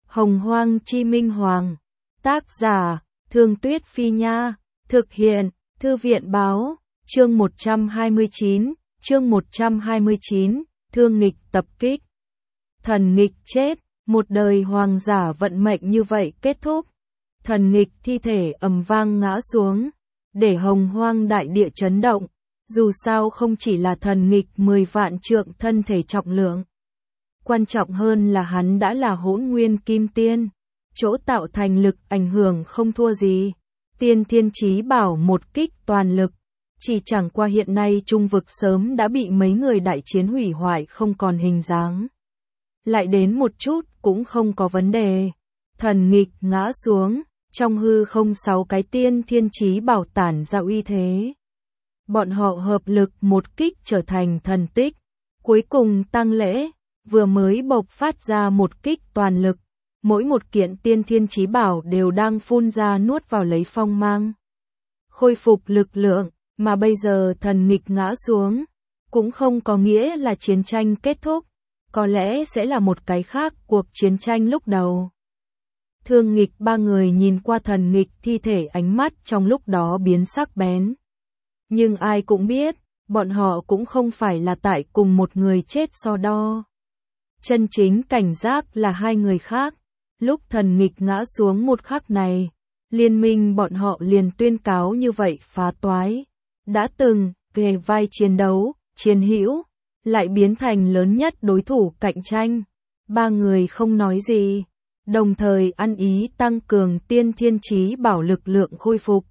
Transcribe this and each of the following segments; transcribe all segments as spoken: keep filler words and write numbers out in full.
Hồng Hoang Chi Minh Hoàng. Tác giả, Thương Tuyết Phi Nha. Thực hiện, Thư viện Báo. Chương một trăm hai mươi chín, chương một trăm hai mươi chín, Thương Nghịch tập kích. Thần Nghịch chết, một đời hoàng giả vận mệnh như vậy kết thúc. Thần Nghịch thi thể ầm vang ngã xuống, để Hồng Hoang đại địa chấn động. Dù sao không chỉ là thần nghịch mười vạn trượng thân thể trọng lượng. Quan trọng hơn là hắn đã là hỗn nguyên kim tiên. Chỗ tạo thành lực ảnh hưởng không thua gì. Tiên Thiên Chí Bảo một kích toàn lực. Chỉ chẳng qua hiện nay trung vực sớm đã bị mấy người đại chiến hủy hoại không còn hình dáng. Lại đến một chút cũng không có vấn đề. Thần nghịch ngã xuống, trong hư không sáu cái Tiên Thiên Chí Bảo tản ra uy thế. Bọn họ hợp lực một kích trở thành thần tích. Cuối cùng tang lễ, vừa mới bộc phát ra một kích toàn lực. Mỗi một kiện Tiên Thiên Chí Bảo đều đang phun ra nuốt vào lấy phong mang. Khôi phục lực lượng, mà bây giờ thần nghịch ngã xuống. Cũng không có nghĩa là chiến tranh kết thúc. Có lẽ sẽ là một cái khác cuộc chiến tranh lúc đầu. Thương Nghịch ba người nhìn qua thần nghịch thi thể, ánh mắt trong lúc đó biến sắc bén. Nhưng ai cũng biết, bọn họ cũng không phải là tại cùng một người chết so đo. Chân chính cảnh giác là hai người khác. Lúc thần nghịch ngã xuống một khắc này, liên minh bọn họ liền tuyên cáo như vậy phá toái. Đã từng kề vai chiến đấu, chiến hữu, lại biến thành lớn nhất đối thủ cạnh tranh. Ba người không nói gì, đồng thời ăn ý tăng cường Tiên Thiên Chí Bảo lực lượng khôi phục.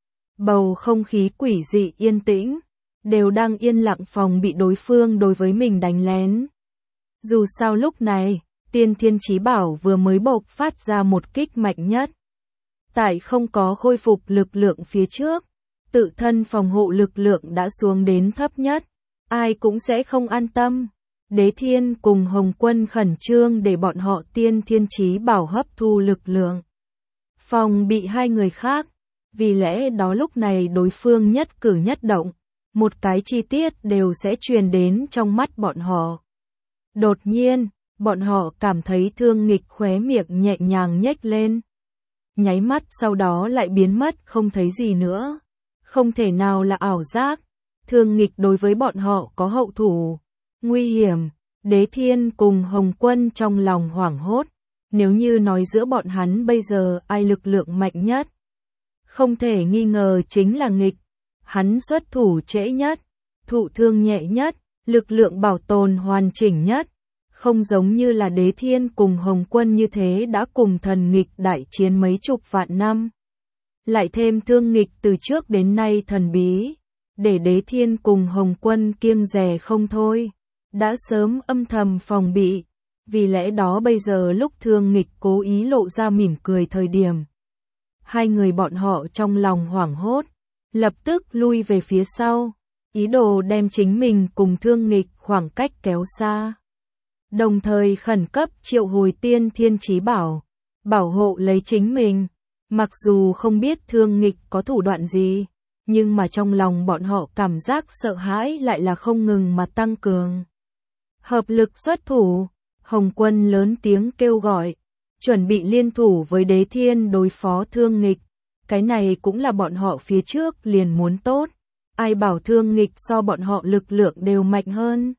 Bầu không khí quỷ dị yên tĩnh, đều đang yên lặng phòng bị đối phương đối với mình đánh lén. Dù sao lúc này, Tiên Thiên Chí Bảo vừa mới bộc phát ra một kích mạnh nhất. Tại không có khôi phục lực lượng phía trước, tự thân phòng hộ lực lượng đã xuống đến thấp nhất, ai cũng sẽ không an tâm. Đế Thiên cùng Hồng Quân khẩn trương để bọn họ Tiên Thiên Chí Bảo hấp thu lực lượng, phòng bị hai người khác. Vì lẽ đó lúc này đối phương nhất cử nhất động, một cái chi tiết đều sẽ truyền đến trong mắt bọn họ. Đột nhiên, bọn họ cảm thấy Thương Nghịch khóe miệng nhẹ nhàng nhếch lên. Nháy mắt sau đó lại biến mất không thấy gì nữa. Không thể nào là ảo giác. Thương Nghịch đối với bọn họ có hậu thủ. Nguy hiểm, Đế Thiên cùng Hồng Quân trong lòng hoảng hốt. Nếu như nói giữa bọn hắn bây giờ ai lực lượng mạnh nhất, không thể nghi ngờ chính là Nghịch. Hắn xuất thủ trễ nhất, thụ thương nhẹ nhất, lực lượng bảo tồn hoàn chỉnh nhất. Không giống như là Đế Thiên cùng Hồng Quân như thế đã cùng thần nghịch đại chiến mấy chục vạn năm. Lại thêm Thương Nghịch từ trước đến nay thần bí, để Đế Thiên cùng Hồng Quân kiêng dè không thôi. Đã sớm âm thầm phòng bị, vì lẽ đó bây giờ lúc Thương Nghịch cố ý lộ ra mỉm cười thời điểm, hai người bọn họ trong lòng hoảng hốt, lập tức lui về phía sau, ý đồ đem chính mình cùng Thương Nghịch khoảng cách kéo xa. Đồng thời khẩn cấp triệu hồi Tiên Thiên Chí Bảo, bảo hộ lấy chính mình. Mặc dù không biết Thương Nghịch có thủ đoạn gì, nhưng mà trong lòng bọn họ cảm giác sợ hãi lại là không ngừng mà tăng cường. Hợp lực xuất thủ, Hồng Quân lớn tiếng kêu gọi, chuẩn bị liên thủ với Đế Thiên đối phó Thương Nghịch. Cái này cũng là bọn họ phía trước liền muốn tốt. Ai bảo Thương Nghịch so bọn họ lực lượng đều mạnh hơn.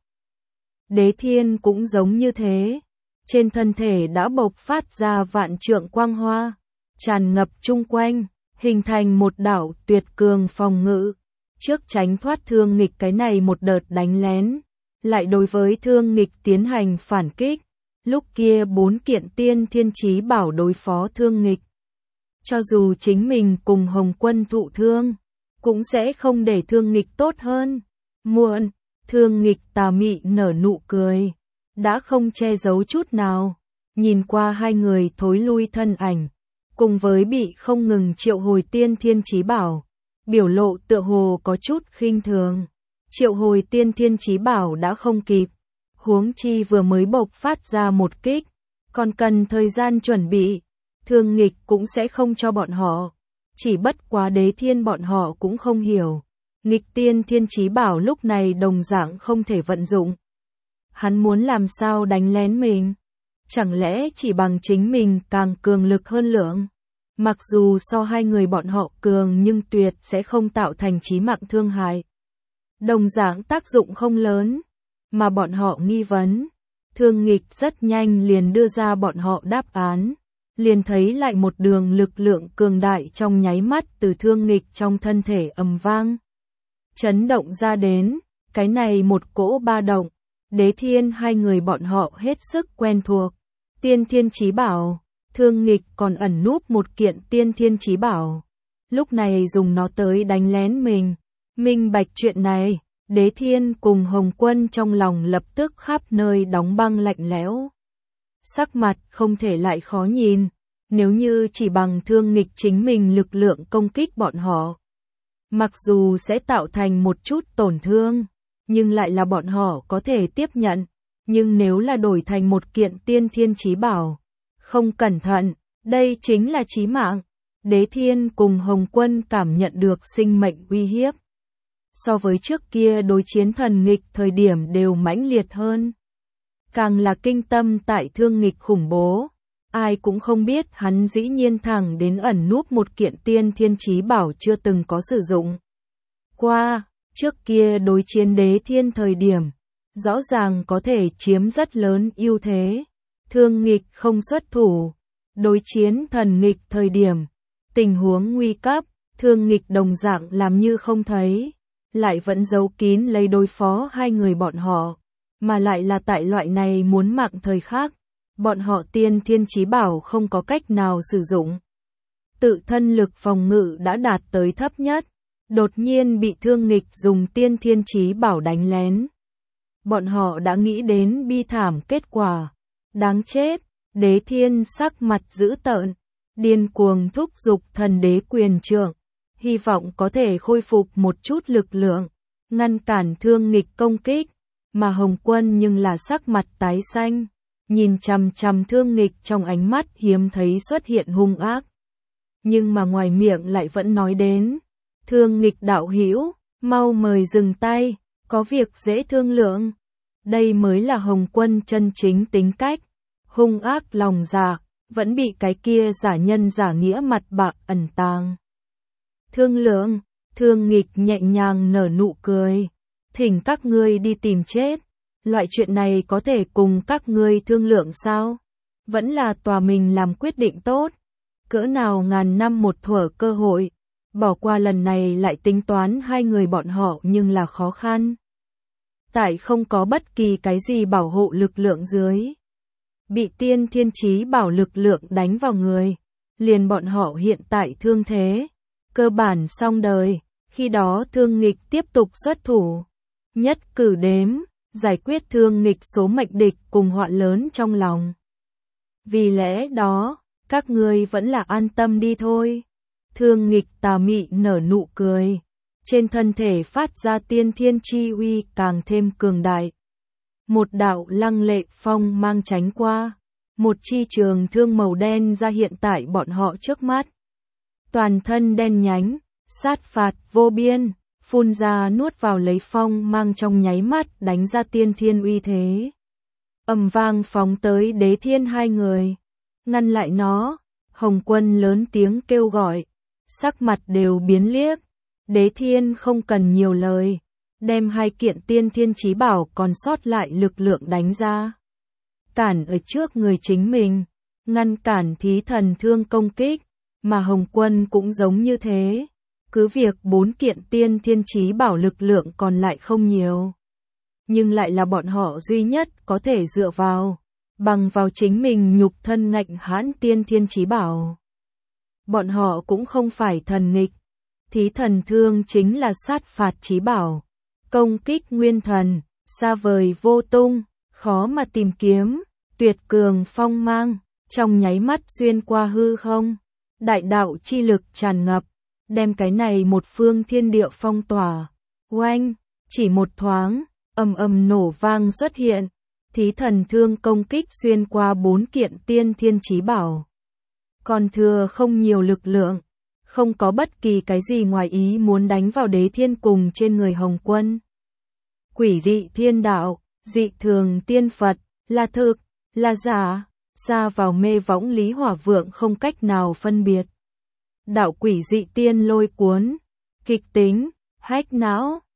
Đế Thiên cũng giống như thế. Trên thân thể đã bộc phát ra vạn trượng quang hoa, tràn ngập chung quanh, hình thành một đạo tuyệt cường phòng ngự. Trước tránh thoát Thương Nghịch cái này một đợt đánh lén, lại đối với Thương Nghịch tiến hành phản kích. Lúc kia bốn kiện Tiên Thiên Chí Bảo đối phó Thương Nghịch, cho dù chính mình cùng Hồng Quân thụ thương, cũng sẽ không để Thương Nghịch tốt hơn. Muộn, Thương Nghịch tà mị nở nụ cười, đã không che giấu chút nào. Nhìn qua hai người thối lui thân ảnh, cùng với bị không ngừng triệu hồi Tiên Thiên Chí Bảo, biểu lộ tựa hồ có chút khinh thường. Triệu hồi Tiên Thiên Chí Bảo đã không kịp, huống chi vừa mới bộc phát ra một kích, còn cần thời gian chuẩn bị. Thương Nghịch cũng sẽ không cho bọn họ. Chỉ bất quá Đế Thiên bọn họ cũng không hiểu. Nghịch Tiên Thiên Chí Bảo lúc này đồng dạng không thể vận dụng. Hắn muốn làm sao đánh lén mình? Chẳng lẽ chỉ bằng chính mình càng cường lực hơn lượng? Mặc dù so hai người bọn họ cường nhưng tuyệt sẽ không tạo thành chí mạng thương hại. Đồng dạng tác dụng không lớn, mà bọn họ nghi vấn. Thương Nghịch rất nhanh liền đưa ra bọn họ đáp án. Liền thấy lại một đường lực lượng cường đại trong nháy mắt từ Thương Nghịch trong thân thể ầm vang. Chấn động ra đến, cái này một cỗ ba động. Đế Thiên hai người bọn họ hết sức quen thuộc. Tiên Thiên Chí Bảo, Thương Nghịch còn ẩn núp một kiện Tiên Thiên Chí Bảo. Lúc này dùng nó tới đánh lén mình. Minh bạch chuyện này, Đế Thiên cùng Hồng Quân trong lòng lập tức khắp nơi đóng băng lạnh lẽo. Sắc mặt không thể lại khó nhìn, nếu như chỉ bằng Thương Nghịch chính mình lực lượng công kích bọn họ. Mặc dù sẽ tạo thành một chút tổn thương, nhưng lại là bọn họ có thể tiếp nhận. Nhưng nếu là đổi thành một kiện Tiên Thiên Chí Bảo, không cẩn thận, đây chính là chí mạng. Đế Thiên cùng Hồng Quân cảm nhận được sinh mệnh uy hiếp. So với trước kia đối chiến Thần Nghịch thời điểm đều mãnh liệt hơn. Càng là kinh tâm tại Thương Nghịch khủng bố. Ai cũng không biết hắn dĩ nhiên thẳng đến ẩn núp một kiện Tiên Thiên Chí Bảo chưa từng có sử dụng. Qua, trước kia đối chiến Đế Thiên thời điểm, rõ ràng có thể chiếm rất lớn ưu thế. Thương Nghịch không xuất thủ. Đối chiến Thần Nghịch thời điểm, tình huống nguy cấp, Thương Nghịch đồng dạng làm như không thấy. Lại vẫn giấu kín lấy đối phó hai người bọn họ. Mà lại là tại loại này muốn mạng thời khắc. Bọn họ Tiên Thiên Chí Bảo không có cách nào sử dụng. Tự thân lực phòng ngự đã đạt tới thấp nhất. Đột nhiên bị Thương Nghịch dùng Tiên Thiên Chí Bảo đánh lén. Bọn họ đã nghĩ đến bi thảm kết quả. Đáng chết, Đế Thiên sắc mặt dữ tợn. Điên cuồng thúc giục thần đế quyền trượng. Hy vọng có thể khôi phục một chút lực lượng. Ngăn cản Thương Nghịch công kích. Mà Hồng Quân nhưng là sắc mặt tái xanh. Nhìn chằm chằm Thương Nghịch trong ánh mắt hiếm thấy xuất hiện hung ác. Nhưng mà ngoài miệng lại vẫn nói đến. Thương Nghịch đạo hữu, mau mời dừng tay, có việc dễ thương lượng. Đây mới là Hồng Quân chân chính tính cách. Hung ác lòng dạ, vẫn bị cái kia giả nhân giả nghĩa mặt bạc ẩn tàng. Thương lượng, Thương Nghịch nhẹ nhàng nở nụ cười. Thỉnh các ngươi đi tìm chết. Loại chuyện này có thể cùng các ngươi thương lượng sao? Vẫn là tòa mình làm quyết định tốt. Cỡ nào ngàn năm một thuở cơ hội. Bỏ qua lần này lại tính toán hai người bọn họ nhưng là khó khăn. Tại không có bất kỳ cái gì bảo hộ lực lượng dưới. Bị Tiên Thiên Chí Bảo lực lượng đánh vào người. Liền bọn họ hiện tại thương thế. Cơ bản xong đời. Khi đó Thương Nghịch tiếp tục xuất thủ. Nhất cử đếm. Giải quyết Thương Nghịch số mệnh địch cùng họa lớn trong lòng. Vì lẽ đó, các ngươi vẫn là an tâm đi thôi. Thương Nghịch tà mị nở nụ cười. Trên thân thể phát ra Tiên Thiên Chi uy càng thêm cường đại. Một đạo lăng lệ phong mang tránh qua. Một chi trường thương màu đen ra hiện tại bọn họ trước mắt. Toàn thân đen nhánh, sát phạt vô biên. Phun ra nuốt vào lấy phong mang trong nháy mắt đánh ra Tiên Thiên uy thế. Ầm vang phóng tới Đế Thiên hai người. Ngăn lại nó, Hồng Quân lớn tiếng kêu gọi. Sắc mặt đều biến liếc. Đế Thiên không cần nhiều lời. Đem hai kiện Tiên Thiên Chí Bảo còn sót lại lực lượng đánh ra. Cản ở trước người chính mình. Ngăn cản Thí Thần Thương công kích. Mà Hồng Quân cũng giống như thế. Cứ việc bốn kiện Tiên Thiên Chí Bảo lực lượng còn lại không nhiều. Nhưng lại là bọn họ duy nhất có thể dựa vào. Bằng vào chính mình nhục thân ngạnh hãn Tiên Thiên Chí Bảo. Bọn họ cũng không phải thần nghịch. Thí Thần Thương chính là sát phạt chí bảo. Công kích nguyên thần, xa vời vô tung, khó mà tìm kiếm. Tuyệt cường phong mang, trong nháy mắt xuyên qua hư không. Đại đạo chi lực tràn ngập. Đem cái này một phương thiên địa phong tỏa. Oanh, chỉ một thoáng, ầm ầm nổ vang xuất hiện. Thí Thần Thương công kích xuyên qua bốn kiện Tiên Thiên Chí Bảo. Còn thừa không nhiều lực lượng. Không có bất kỳ cái gì ngoài ý muốn đánh vào Đế Thiên cùng trên người Hồng Quân. Quỷ dị thiên đạo, dị thường tiên Phật, là thực, là giả. Xa vào mê võng Lý Hỏa Vượng không cách nào phân biệt. Đạo quỷ dị tiên lôi cuốn, kịch tính, hách não.